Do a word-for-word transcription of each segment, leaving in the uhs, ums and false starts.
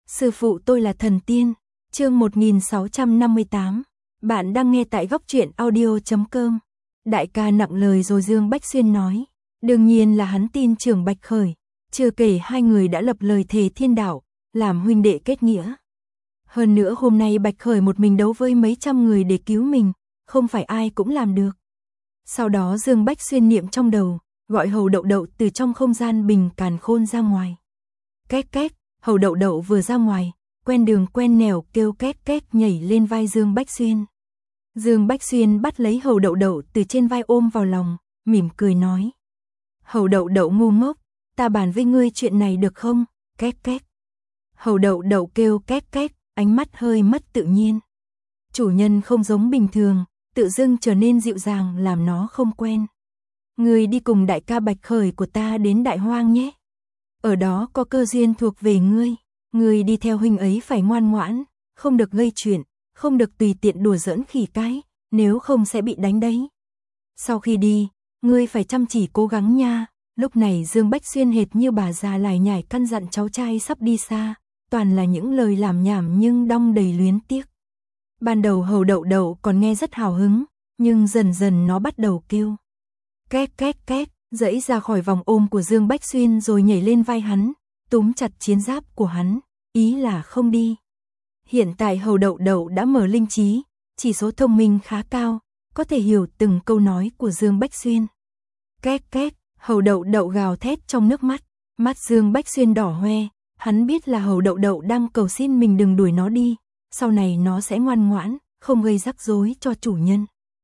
Sư phụ tôi là thần tiên. Chương một nghìn sáu trăm năm mươi tám. Bạn đang nghe tại góc truyện audio chấm com. Đại ca nặng lời rồi Dương Bách Xuyên nói. Đương nhiên là hắn tin Trường Bạch Khởi. Chưa kể hai người đã lập lời thề thiên đạo, làm huynh đệ kết nghĩa. Hơn nữa hôm nay Bạch Khởi một mình đấu với mấy trăm người để cứu mình, không phải ai cũng làm được. Sau đó Dương Bách Xuyên niệm trong đầu, gọi Hầu Đậu Đậu từ trong không gian bình càn khôn ra ngoài. Két két, Hầu Đậu Đậu vừa ra ngoài, quen đường quen nẻo kêu két két nhảy lên vai Dương Bách Xuyên. Dương Bách Xuyên bắt lấy Hầu Đậu Đậu từ trên vai ôm vào lòng, mỉm cười nói. Hầu Đậu Đậu ngu ngốc, ta bàn với ngươi chuyện này được không? Két két. Hầu Đậu Đậu kêu két két, ánh mắt hơi mất tự nhiên. Chủ nhân không giống bình thường, tự dưng trở nên dịu dàng làm nó không quen. Ngươi đi cùng đại ca Bạch Khởi của ta đến Đại Hoang nhé. Ở đó có cơ duyên thuộc về ngươi. Ngươi đi theo huynh ấy phải ngoan ngoãn, không được gây chuyện, không được tùy tiện đùa giỡn khỉ cái, nếu không sẽ bị đánh đấy. Sau khi đi, ngươi phải chăm chỉ cố gắng nha. Lúc này Dương Bách Xuyên hệt như bà già lải nhải căn dặn cháu trai sắp đi xa, toàn là những lời làm nhảm nhưng đong đầy luyến tiếc. Ban đầu Hầu Đậu Đậu còn nghe rất hào hứng, nhưng dần dần nó bắt đầu kêu. Két két két, giãy ra khỏi vòng ôm của Dương Bách Xuyên rồi nhảy lên vai hắn, túm chặt chiến giáp của hắn, ý là không đi. Hiện tại Hầu Đậu Đậu đã mở linh trí, chỉ số thông minh khá cao, có thể hiểu từng câu nói của Dương Bách Xuyên. Két két, Hầu Đậu Đậu gào thét trong nước mắt, mắt Dương Bách Xuyên đỏ hoe, hắn biết là Hầu Đậu Đậu đang cầu xin mình đừng đuổi nó đi, sau này nó sẽ ngoan ngoãn, không gây rắc rối cho chủ nhân.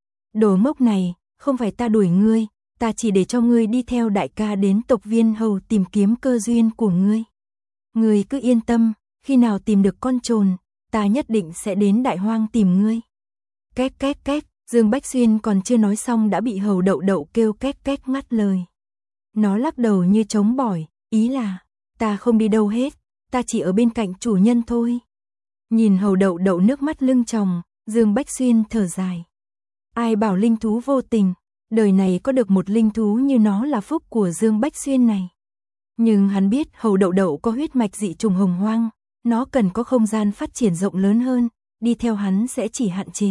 Đồ ngốc này, không phải ta đuổi ngươi, ta chỉ để cho ngươi đi theo đại ca đến tộc Viên Hầu tìm kiếm cơ duyên của ngươi. Ngươi cứ yên tâm, khi nào tìm được con trồn, ta nhất định sẽ đến Đại Hoang tìm ngươi. Két két két, Dương Bách Xuyên còn chưa nói xong đã bị Hầu Đậu Đậu kêu két két ngắt lời. Nó lắc đầu như trống bỏi, ý là, ta không đi đâu hết, ta chỉ ở bên cạnh chủ nhân thôi. Nhìn Hầu Đậu Đậu nước mắt lưng tròng, Dương Bách Xuyên thở dài. Ai bảo linh thú vô tình, đời này có được một linh thú như nó là phúc của Dương Bách Xuyên này. Nhưng hắn biết Hầu Đậu Đậu có huyết mạch dị trùng hồng hoang, nó cần có không gian phát triển rộng lớn hơn, đi theo hắn sẽ chỉ hạn chế.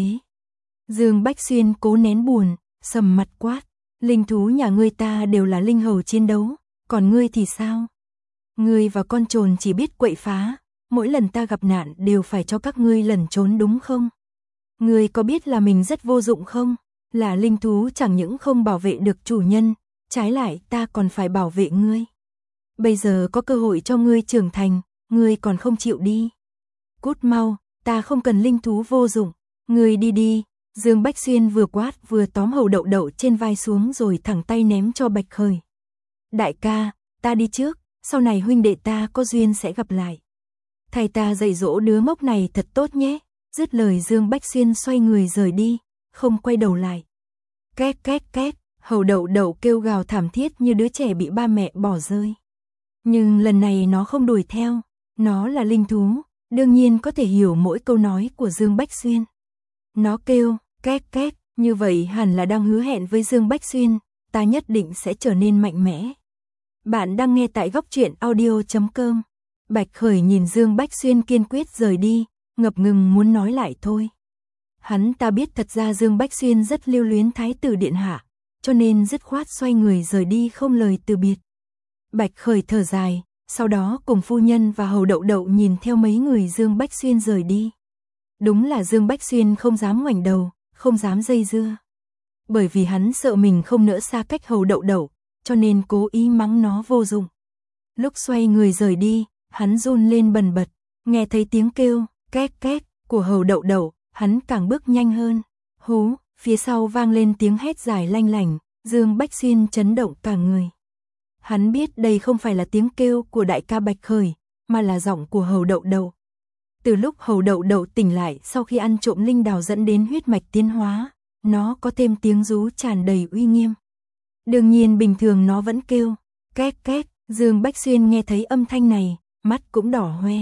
Dương Bách Xuyên cố nén buồn, sầm mặt quát, linh thú nhà ngươi ta đều là linh hầu chiến đấu, còn ngươi thì sao? Ngươi và con trồn chỉ biết quậy phá, mỗi lần ta gặp nạn đều phải cho các ngươi lẩn trốn đúng không? Ngươi có biết là mình rất vô dụng không? Là linh thú chẳng những không bảo vệ được chủ nhân, trái lại ta còn phải bảo vệ ngươi. Bây giờ có cơ hội cho ngươi trưởng thành, ngươi còn không chịu đi. Cút mau, ta không cần linh thú vô dụng, ngươi đi đi. Dương Bách Xuyên vừa quát vừa tóm Hầu Đậu Đậu trên vai xuống rồi thẳng tay ném cho Bạch Khởi. Đại ca, ta đi trước, sau này huynh đệ ta có duyên sẽ gặp lại. Thầy ta dạy dỗ đứa ngốc này thật tốt nhé. Dứt lời Dương Bách Xuyên xoay người rời đi, không quay đầu lại. Két két két, Hầu Đậu Đậu kêu gào thảm thiết như đứa trẻ bị ba mẹ bỏ rơi. Nhưng lần này nó không đuổi theo, nó là linh thú, đương nhiên có thể hiểu mỗi câu nói của Dương Bách Xuyên. Nó kêu, két két, như vậy hẳn là đang hứa hẹn với Dương Bách Xuyên, ta nhất định sẽ trở nên mạnh mẽ. Bạn đang nghe tại góc truyện audio chấm com. Bạch Khởi nhìn Dương Bách Xuyên kiên quyết rời đi, ngập ngừng muốn nói lại thôi. Hắn ta biết thật ra Dương Bách Xuyên rất lưu luyến Thái tử điện hạ, cho nên dứt khoát xoay người rời đi không lời từ biệt. Bạch Khởi thở dài, sau đó cùng phu nhân và Hầu Đậu Đậu nhìn theo mấy người Dương Bách Xuyên rời đi. Đúng là Dương Bách Xuyên không dám ngoảnh đầu, không dám dây dưa. Bởi vì hắn sợ mình không nỡ xa cách Hầu Đậu Đậu, cho nên cố ý mắng nó vô dụng. Lúc xoay người rời đi, hắn run lên bần bật, nghe thấy tiếng kêu, két két, của Hầu Đậu Đậu, hắn càng bước nhanh hơn. Hú, phía sau vang lên tiếng hét dài lanh lảnh, Dương Bách Xuyên chấn động cả người. Hắn biết đây không phải là tiếng kêu của đại ca Bạch Khởi, mà là giọng của Hầu Đậu Đậu. Từ lúc Hầu Đậu Đậu tỉnh lại sau khi ăn trộm linh đào dẫn đến huyết mạch tiến hóa, nó có thêm tiếng rú tràn đầy uy nghiêm. Đương nhiên bình thường nó vẫn kêu, két két, Dương Bách Xuyên nghe thấy âm thanh này, mắt cũng đỏ hoe.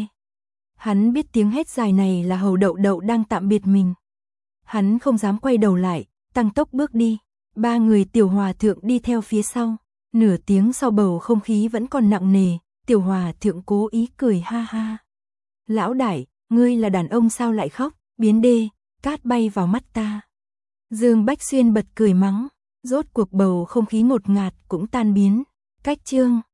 Hắn biết tiếng hét dài này là Hầu Đậu Đậu đang tạm biệt mình. Hắn không dám quay đầu lại, tăng tốc bước đi. Ba người tiểu hòa thượng đi theo phía sau. Nửa tiếng sau bầu không khí vẫn còn nặng nề, tiểu hòa thượng cố ý cười ha ha. Lão đại, ngươi là đàn ông sao lại khóc, biến đê, cát bay vào mắt ta. Dương Bách Xuyên bật cười mắng, rốt cuộc bầu không khí ngột ngạt cũng tan biến. Cách chương